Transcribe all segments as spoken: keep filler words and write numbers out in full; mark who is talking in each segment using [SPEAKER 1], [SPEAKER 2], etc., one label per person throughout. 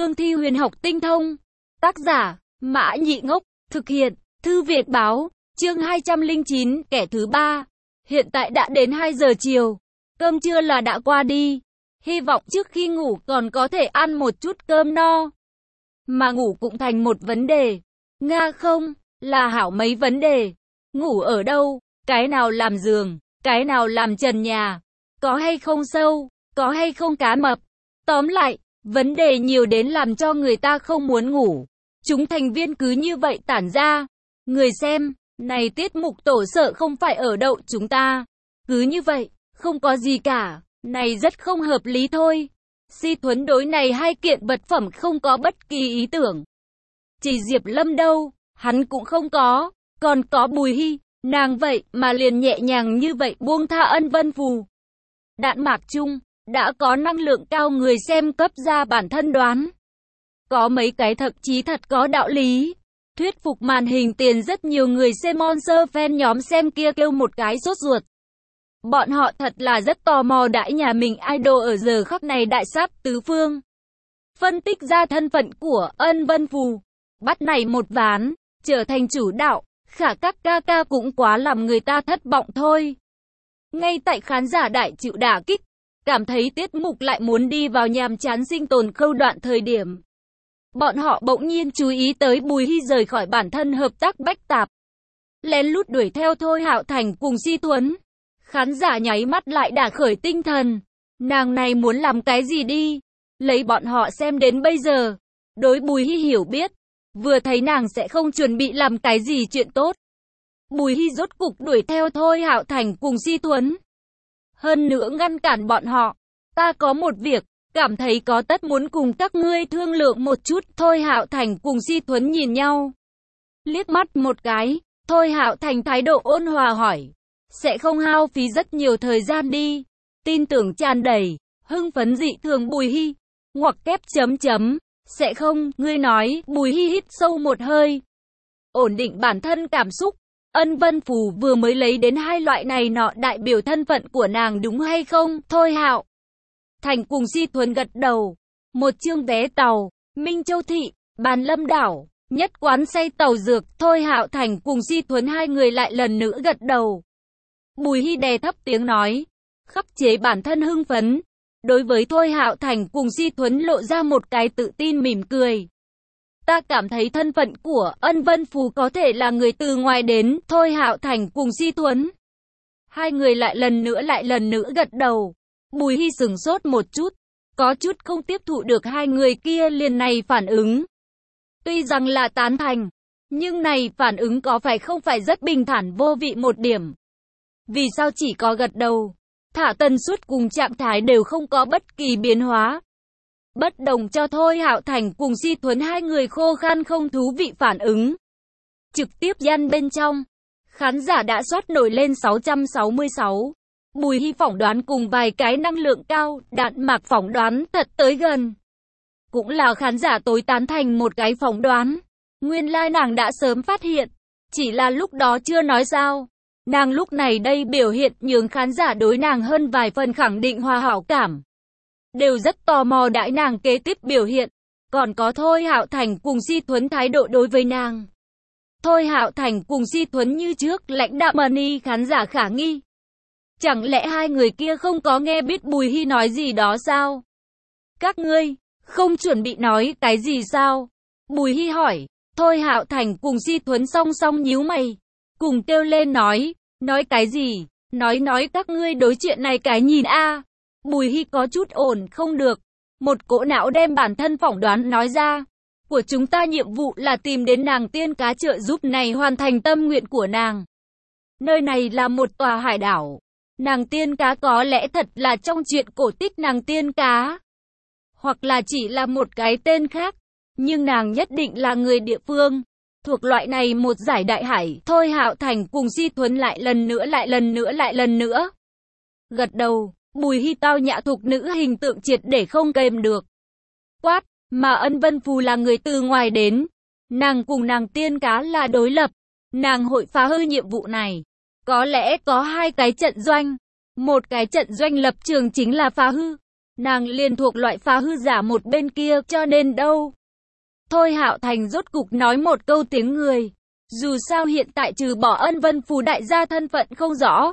[SPEAKER 1] cương thi huyền học tinh thông. Tác giả, Mã Nhị Ngốc, thực hiện, Thư Việt Báo, chương hai trăm lẻ chín, kẻ thứ ba. Hiện tại đã đến hai giờ chiều, cơm trưa là đã qua đi. Hy vọng trước khi ngủ còn có thể ăn một chút cơm no. Mà ngủ cũng thành một vấn đề. Nga không, là hảo mấy vấn đề. Ngủ ở đâu, cái nào làm giường, cái nào làm trần nhà, có hay không sâu, có hay không cá mập. Tóm lại, vấn đề nhiều đến làm cho người ta không muốn ngủ. Chúng thành viên cứ như vậy tản ra. Người xem, này tiết mục tổ sợ không phải ở đậu chúng ta. Cứ như vậy, không có gì cả, này rất không hợp lý thôi. Si Thuấn đối này hai kiện vật phẩm không có bất kỳ ý tưởng. Chỉ Diệp Lâm đâu, hắn cũng không có, còn có Bùi Hy, nàng vậy mà liền nhẹ nhàng như vậy buông tha Ân Vân Phù. Đạn mạc chung, đã có năng lượng cao người xem cấp ra bản thân đoán. Có mấy cái thậm chí thật có đạo lý. Thuyết phục màn hình tiền rất nhiều người xem Monster fan nhóm xem kia kêu một cái sốt ruột. Bọn họ thật là rất tò mò đãi nhà mình idol ở giờ khắc này đại sát tứ phương. Phân tích ra thân phận của Ân Vân Phù. Bắt này một ván, trở thành chủ đạo, khả các ca ca cũng quá làm người ta thất vọng thôi. Ngay tại khán giả đại chịu đả kích, cảm thấy tiết mục lại muốn đi vào nhàm chán sinh tồn khâu đoạn thời điểm. Bọn họ bỗng nhiên chú ý tới Bùi Hy rời khỏi bản thân hợp tác bách tạp. Lén lút đuổi theo Thôi Hạo Thành cùng Si Thuấn. Khán giả nháy mắt lại đả khởi tinh thần. Nàng này muốn làm cái gì đi? Lấy bọn họ xem đến bây giờ. Đối Bùi Hy hiểu biết. Vừa thấy nàng sẽ không chuẩn bị làm cái gì chuyện tốt. Bùi Hy rốt cục đuổi theo Thôi Hạo Thành cùng Si Thuấn. Hơn nữa ngăn cản bọn họ. Ta có một việc, cảm thấy có tất muốn cùng các ngươi thương lượng một chút. Thôi Hạo Thành cùng Si Thuấn nhìn nhau. Liếc mắt một cái, Thôi Hạo Thành thái độ ôn hòa hỏi. Sẽ không hao phí rất nhiều thời gian đi. Tin tưởng tràn đầy, hưng phấn dị thường Bùi Hy. Ngoặc kép chấm chấm. Sẽ không, ngươi nói. Bùi Hy hít sâu một hơi. Ổn định bản thân cảm xúc. Ân Vân Phù vừa mới lấy đến hai loại này nọ đại biểu thân phận của nàng đúng hay không? Thôi Hạo Thành cùng Si Thuấn gật đầu. Một chương vé tàu, Minh Châu Thị, Bàn Lâm Đảo, nhất quán say tàu dược. Thôi Hạo Thành cùng Si Thuấn hai người lại lần nữa gật đầu. Bùi Hy đè thấp tiếng nói, khắc chế bản thân hưng phấn. Đối với Thôi Hạo Thành cùng Si Thuấn lộ ra một cái tự tin mỉm cười. Ta cảm thấy thân phận của Ân Vân Phù có thể là người từ ngoài đến. Thôi Hạo Thành cùng Si Thuấn. Hai người lại lần nữa lại lần nữa gật đầu. Bùi Hy sửng sốt một chút. Có chút không tiếp thụ được hai người kia liền này phản ứng. Tuy rằng là tán thành. Nhưng này phản ứng có phải không phải rất bình thản vô vị một điểm. Vì sao chỉ có gật đầu. Thả tần suất cùng trạng thái đều không có bất kỳ biến hóa. Bất đồng cho Thôi Hạo Thành cùng Si Thuấn hai người khô khan không thú vị phản ứng. Trực tiếp gian bên trong. Khán giả đã soát nổi lên sáu trăm sáu mươi sáu. Bùi Hy phỏng đoán cùng vài cái năng lượng cao, đạn mạc phỏng đoán thật tới gần. Cũng là khán giả tối tán thành một cái phỏng đoán. Nguyên lai nàng đã sớm phát hiện. Chỉ là lúc đó chưa nói sao. Nàng lúc này đây biểu hiện nhường khán giả đối nàng hơn vài phần khẳng định hòa hảo cảm. Đều rất tò mò đãi nàng kế tiếp biểu hiện. Còn có Thôi Hạo Thành cùng Si Thuấn thái độ đối với nàng. Thôi Hạo Thành cùng Si Thuấn như trước lãnh đạm money khán giả khả nghi. Chẳng lẽ hai người kia không có nghe biết Bùi Hy nói gì đó sao? Các ngươi, không chuẩn bị nói cái gì sao? Bùi Hy hỏi. Thôi Hạo Thành cùng Si Thuấn song song nhíu mày. Cùng kêu lên nói. Nói cái gì? Nói nói các ngươi đối chuyện này cái nhìn a. Bùi Hy có chút ổn không được. Một cỗ não đem bản thân phỏng đoán nói ra. Của chúng ta nhiệm vụ là tìm đến nàng tiên cá trợ giúp này hoàn thành tâm nguyện của nàng. Nơi này là một tòa hải đảo. Nàng tiên cá có lẽ thật là trong chuyện cổ tích nàng tiên cá. Hoặc là chỉ là một cái tên khác. Nhưng nàng nhất định là người địa phương. Thuộc loại này một giải đại hải. Thôi Hạo Thành cùng Si Thuấn lại lần nữa lại lần nữa lại lần nữa. Gật đầu. Bùi Hy tao nhã thục nữ hình tượng triệt để không kềm được. Quát, mà Ân Vân Phù là người từ ngoài đến. Nàng cùng nàng tiên cá là đối lập. Nàng hội phá hư nhiệm vụ này. Có lẽ có hai cái trận doanh. Một cái trận doanh lập trường chính là phá hư. nàng liền thuộc loại phá hư giả một bên kia, cho nên đâu. Thôi Hạo Thành rốt cục nói một câu tiếng người. Dù sao hiện tại trừ bỏ Ân Vân Phù đại gia thân phận không rõ,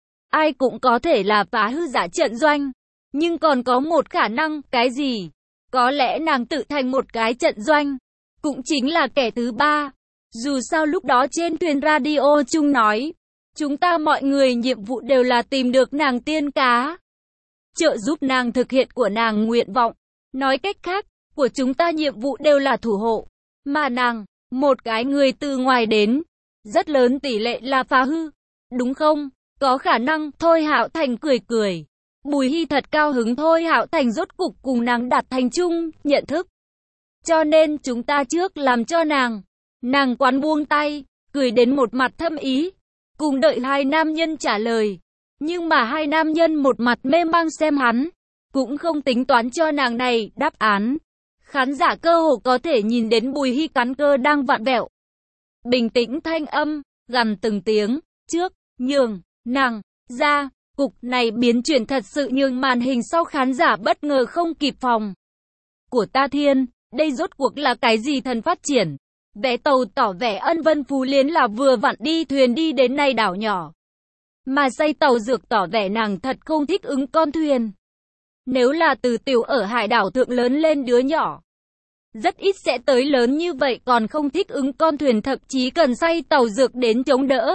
[SPEAKER 1] ai cũng có thể là phá hư giả trận doanh. Nhưng còn có một khả năng, cái gì? Có lẽ nàng tự thành một cái trận doanh, cũng chính là kẻ thứ ba. Dù sao lúc đó trên thuyền radio chung nói, chúng ta mọi người nhiệm vụ đều là tìm được nàng tiên cá, trợ giúp nàng thực hiện của nàng nguyện vọng. Nói cách khác, của chúng ta nhiệm vụ đều là thủ hộ, mà nàng, một cái người từ ngoài đến, rất lớn tỷ lệ là phá hư, đúng không? Có khả năng. Thôi Hạo Thành cười cười. Bùi Hy thật cao hứng. Thôi Hạo Thành rốt cục cùng nàng đạt thành chung nhận thức, cho nên chúng ta trước làm cho nàng. Nàng quán buông tay, cười đến một mặt thâm ý, cùng đợi hai nam nhân trả lời. Nhưng mà hai nam nhân một mặt mê mang xem hắn, cũng không tính toán cho nàng này đáp án. Khán giả cơ hồ có thể nhìn đến Bùi Hy cắn cơ đang vặn vẹo. Bình tĩnh thanh âm, gằn từng tiếng, trước, nhường, nàng, ra. Cục này biến chuyển thật sự nhường màn hình sau khán giả bất ngờ không kịp phòng. Của ta thiên, đây rốt cuộc là cái gì thần phát triển? Vé tàu tỏ vẻ Ân Vân Phú Liên là vừa vặn đi thuyền đi đến này đảo nhỏ. Mà say tàu dược tỏ vẻ nàng thật không thích ứng con thuyền. Nếu là từ tiểu ở hải đảo thượng lớn lên đứa nhỏ, rất ít sẽ tới lớn như vậy còn không thích ứng con thuyền, thậm chí cần say tàu dược đến chống đỡ.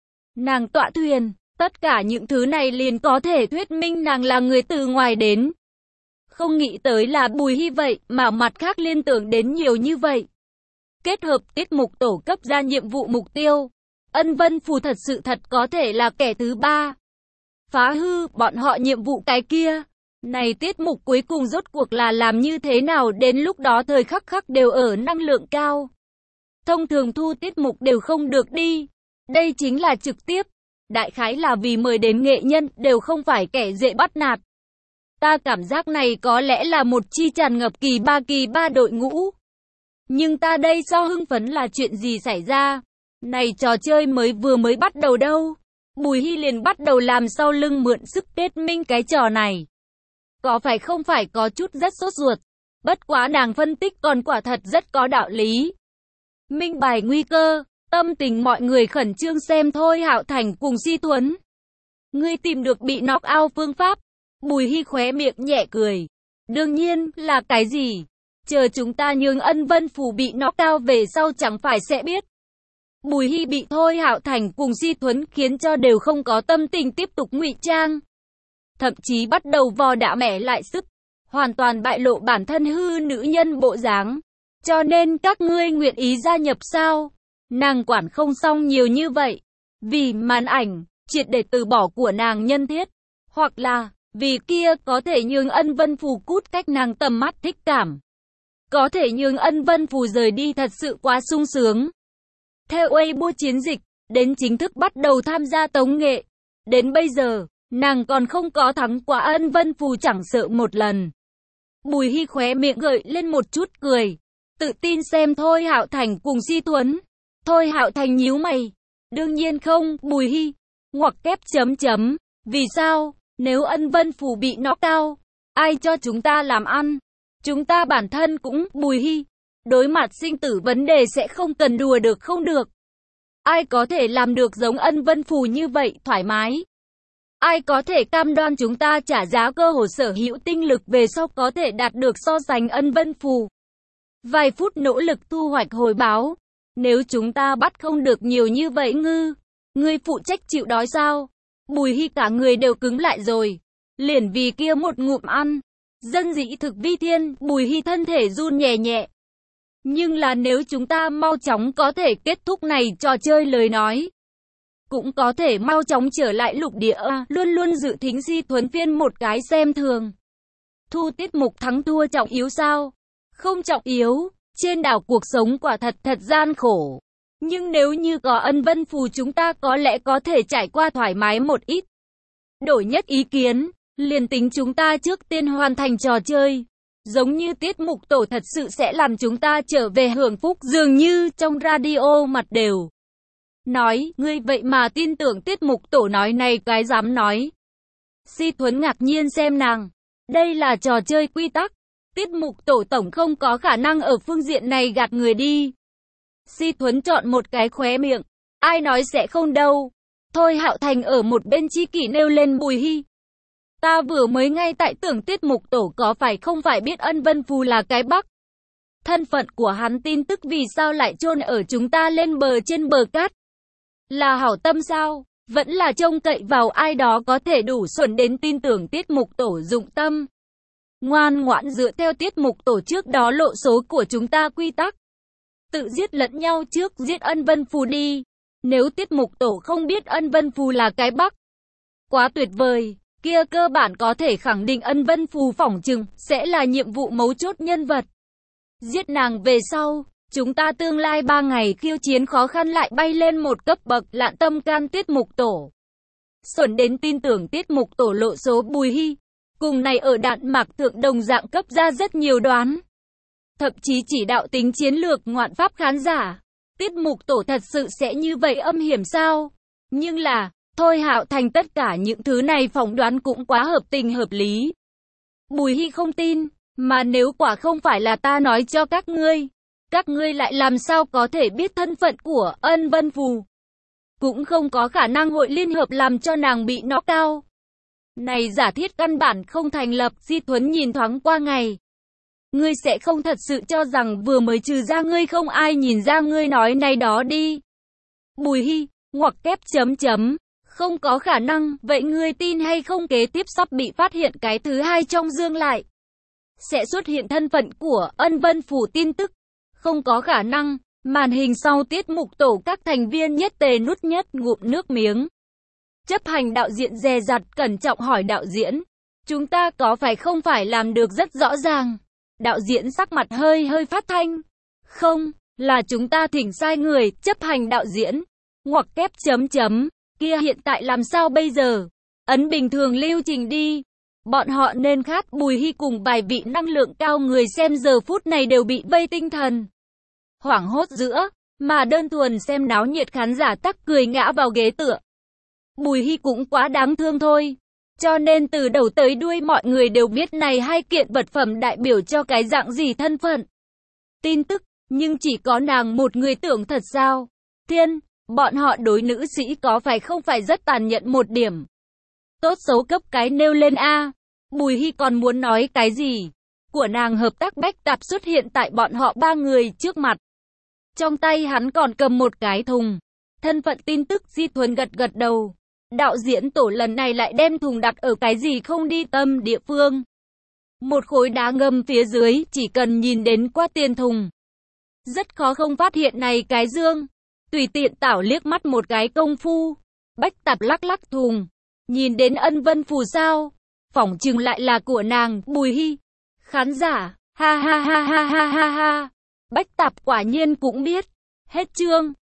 [SPEAKER 1] Nàng tọa thuyền, tất cả những thứ này liền có thể thuyết minh nàng là người từ ngoài đến. Không nghĩ tới là Bùi Hy vậy mà mặt khác liên tưởng đến nhiều như vậy. Kết hợp tiết mục tổ cấp ra nhiệm vụ mục tiêu, Ân Vân Phù thật sự thật có thể là kẻ thứ ba. Phá hư bọn họ nhiệm vụ cái kia. Này tiết mục cuối cùng rốt cuộc là làm như thế nào, đến lúc đó thời khắc khắc đều ở năng lượng cao. Thông thường thu tiết mục đều không được đi. Đây chính là trực tiếp. Đại khái là vì mời đến nghệ nhân đều không phải kẻ dễ bắt nạt. Ta cảm giác này có lẽ là một chi tràn ngập kỳ ba kỳ ba đội ngũ. Nhưng ta đây so hưng phấn là chuyện gì xảy ra? Này trò chơi mới vừa mới bắt đầu đâu. Bùi Hy liền bắt đầu làm sau lưng mượn sức kết minh cái trò này. Có phải không phải có chút rất sốt ruột. Bất quá nàng phân tích còn quả thật rất có đạo lý. Minh bài nguy cơ, tâm tình mọi người khẩn trương xem Thôi Hạo Thành cùng Si Thuấn. Ngươi tìm được bị knock out phương pháp. Bùi Hy khóe miệng nhẹ cười. Đương nhiên là cái gì? Chờ chúng ta nhường Ân Vân Phù bị knock out về sau chẳng phải sẽ biết. Bùi Hy bị Thôi Hạo Thành cùng Si Thuấn khiến cho đều không có tâm tình tiếp tục ngụy trang. Thậm chí bắt đầu vò đã mẻ lại sức. Hoàn toàn bại lộ bản thân hư nữ nhân bộ dáng. Cho nên các ngươi nguyện ý gia nhập sao? Nàng quản không xong nhiều như vậy. Vì màn ảnh, triệt để từ bỏ của nàng nhân thiết. Hoặc là, vì kia có thể nhường Ân Vân Phù cút cách nàng tầm mắt thích cảm. Có thể nhường Ân Vân Phù rời đi thật sự quá sung sướng. Theo Weibo chiến dịch, đến chính thức bắt đầu tham gia tống nghệ. Đến bây giờ, nàng còn không có thắng qua Ân Vân Phù chẳng sợ một lần. Bùi Hy khóe miệng gợi lên một chút cười. Tự tin xem Thôi Hạo Thành cùng Si Thuấn. Thôi Hạo Thành nhíu mày. Đương nhiên không, Bùi Hy. Ngoặc kép chấm chấm. Vì sao? Nếu Ân Vân Phù bị knock out, ai cho chúng ta làm ăn? Chúng ta bản thân cũng, Bùi Hy. Đối mặt sinh tử vấn đề sẽ không cần đùa được không được. Ai có thể làm được giống Ân Vân Phù như vậy, thoải mái? Ai có thể cam đoan chúng ta trả giá cơ hồ sở hữu tinh lực về sau có thể đạt được so sánh Ân Vân Phù? Vài phút nỗ lực thu hoạch hồi báo. Nếu chúng ta bắt không được nhiều như vậy ngư, ngươi phụ trách chịu đói sao? Bùi Hy cả người đều cứng lại rồi. Liền vì kia một ngụm ăn. Dân dĩ thực vi thiên, Bùi Hy thân thể run nhẹ nhẹ. Nhưng là nếu chúng ta mau chóng có thể kết thúc này trò chơi lời nói, cũng có thể mau chóng trở lại lục địa. Luôn luôn dự thính Si Thuấn phiên một cái xem thường. Thu tiết mục thắng thua trọng yếu sao? Không trọng yếu. Trên đảo cuộc sống quả thật thật gian khổ. Nhưng nếu như có Ân Vân Phù chúng ta có lẽ có thể trải qua thoải mái một ít. Đổi nhất ý kiến, liền tính chúng ta trước tiên hoàn thành trò chơi. Giống như tiết mục tổ thật sự sẽ làm chúng ta trở về hưởng phúc, dường như trong radio mặt đều nói, ngươi vậy mà tin tưởng tiết mục tổ nói này cái dám nói. Si Thuấn ngạc nhiên xem nàng. Đây là trò chơi quy tắc. Tiết mục tổ tổng không có khả năng ở phương diện này gạt người đi. Si Thuấn chọn một cái khóe miệng. Ai nói sẽ không đâu. Thôi Hạo Thành ở một bên chi kỷ nêu lên Bùi Hi. Ta vừa mới ngay tại tưởng tiết mục tổ có phải không phải biết Ân Vân Phù là cái Bắc. Thân phận của hắn tin tức vì sao lại chôn ở chúng ta lên bờ trên bờ cát. Là hảo tâm sao? Vẫn là trông cậy vào ai đó có thể đủ xuẩn đến tin tưởng tiết mục tổ dụng tâm. Ngoan ngoãn dựa theo tiết mục tổ trước đó lộ số của chúng ta quy tắc. Tự giết lẫn nhau trước giết Ân Vân Phù đi. Nếu tiết mục tổ không biết Ân Vân Phù là cái Bắc. Quá tuyệt vời, kia cơ bản có thể khẳng định Ân Vân Phù phỏng chừng sẽ là nhiệm vụ mấu chốt nhân vật. Giết nàng về sau, chúng ta tương lai ba ngày khiêu chiến khó khăn lại bay lên một cấp bậc. Lạn tâm can tiết mục tổ. Xuẩn đến tin tưởng tiết mục tổ lộ số Bùi Hi. Cùng này ở Đạn Mạc Thượng đồng dạng cấp ra rất nhiều đoán. Thậm chí chỉ đạo tính chiến lược ngoạn pháp khán giả. Tiết mục tổ thật sự sẽ như vậy âm hiểm sao? Nhưng là, Thôi Hạo Thành tất cả những thứ này phỏng đoán cũng quá hợp tình hợp lý. Bùi Hi không tin, mà nếu quả không phải là ta nói cho các ngươi, các ngươi lại làm sao có thể biết thân phận của Ân Vân Phù? Cũng không có khả năng hội liên hợp làm cho nàng bị knock out. Này giả thiết căn bản không thành lập. Di Thuấn nhìn thoáng qua ngày. Ngươi sẽ không thật sự cho rằng vừa mới trừ ra ngươi không ai nhìn ra ngươi nói này đó đi. Bùi Hi, ngoặc kép chấm chấm. Không có khả năng, vậy ngươi tin hay không kế tiếp sắp bị phát hiện cái thứ hai trong dương lại. Sẽ xuất hiện thân phận của Ân Vân Phù tin tức. Không có khả năng, màn hình sau tiết mục tổ các thành viên nhất tề nút nhất ngụm nước miếng. Chấp hành đạo diễn dè dặt cẩn trọng hỏi đạo diễn. Chúng ta có phải không phải làm được rất rõ ràng? Đạo diễn sắc mặt hơi hơi phát thanh. Không, là chúng ta thỉnh sai người. Chấp hành đạo diễn. Ngoặc kép chấm chấm. Kia hiện tại làm sao bây giờ? Ấn bình thường lưu trình đi. Bọn họ nên khát. Bùi Hi cùng vài vị năng lượng cao người xem giờ phút này đều bị vây tinh thần. Hoảng hốt giữa, mà đơn thuần xem náo nhiệt khán giả tắc cười ngã vào ghế tựa. Bùi Hi cũng quá đáng thương thôi. Cho nên từ đầu tới đuôi mọi người đều biết này hai kiện vật phẩm đại biểu cho cái dạng gì thân phận. Tin tức, nhưng chỉ có nàng một người tưởng thật sao? Thiên, bọn họ đối nữ sĩ có phải không phải rất tàn nhẫn một điểm? Tốt xấu cấp cái nêu lên a. Bùi Hi còn muốn nói cái gì? Của nàng hợp tác bách tạp xuất hiện tại bọn họ ba người trước mặt. Trong tay hắn còn cầm một cái thùng. Thân phận tin tức. Di Thuần gật gật đầu. Đạo diễn tổ lần này lại đem thùng đặt ở cái gì không đi tâm địa phương. Một khối đá ngầm phía dưới, chỉ cần nhìn đến qua tiền thùng. Rất khó không phát hiện này cái dương. Tùy tiện tảo liếc mắt một cái công phu. Bách tạp lắc lắc thùng. Nhìn đến Ân Vân Phù sao? Phỏng chừng lại là của nàng, Bùi Hi. Khán giả, ha ha ha ha ha ha ha. Bách tạp quả nhiên cũng biết. Hết chương.